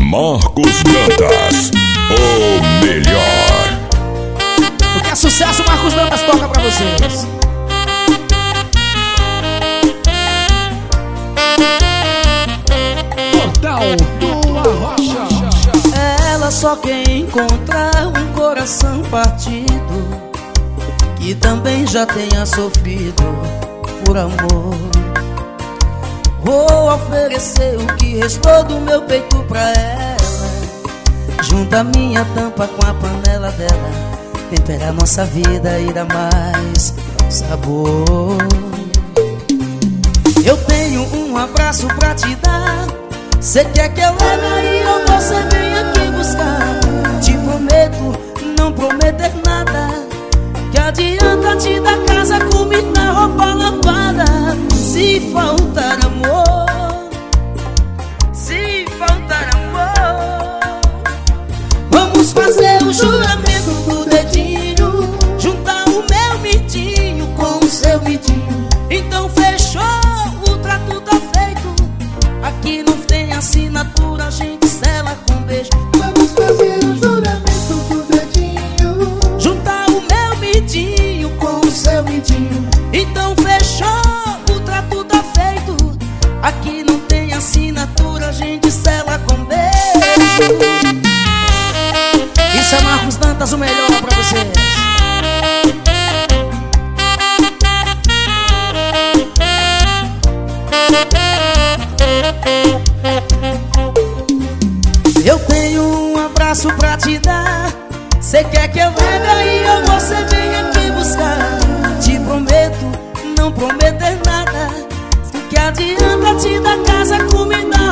Marcos Dantas, o melhor. O que é sucesso, Marcos Dantas toca pra vocês. Portal do Arrocha. Ela só quer encontrar um coração partido, que também já tenha sofrido por amor. Vou oferecer o que restou do meu peito pra ela, junta minha tampa com a panela dela, tempera nossa vida e dá mais sabor. Eu tenho um abraço pra te dar, cê quer que eu leve aí ou você vem aqui buscar? Te prometo não prometer nada, que adianta te dar casa, comida, roupa lavada. Se faltar amor, se faltar amor, vamos fazer o juramento do dedinho, juntar o meu midinho com o seu midinho. Então fechou, o trato tá feito, aqui não tem assinatura, a gente sela com beijo. Vamos fazer o juramento do dedinho, juntar o meu midinho com o seu midinho. Então fechou, o trato tá feito, aqui não tem assinatura, a gente sela com beijo. Isso é Marcos Dantas, o melhor pra vocês. Eu tenho um abraço pra te dar, cê quer que eu leve aí ou você vem aqui buscar? Te prometo não prometer nada, que adianta te dar casa, comida,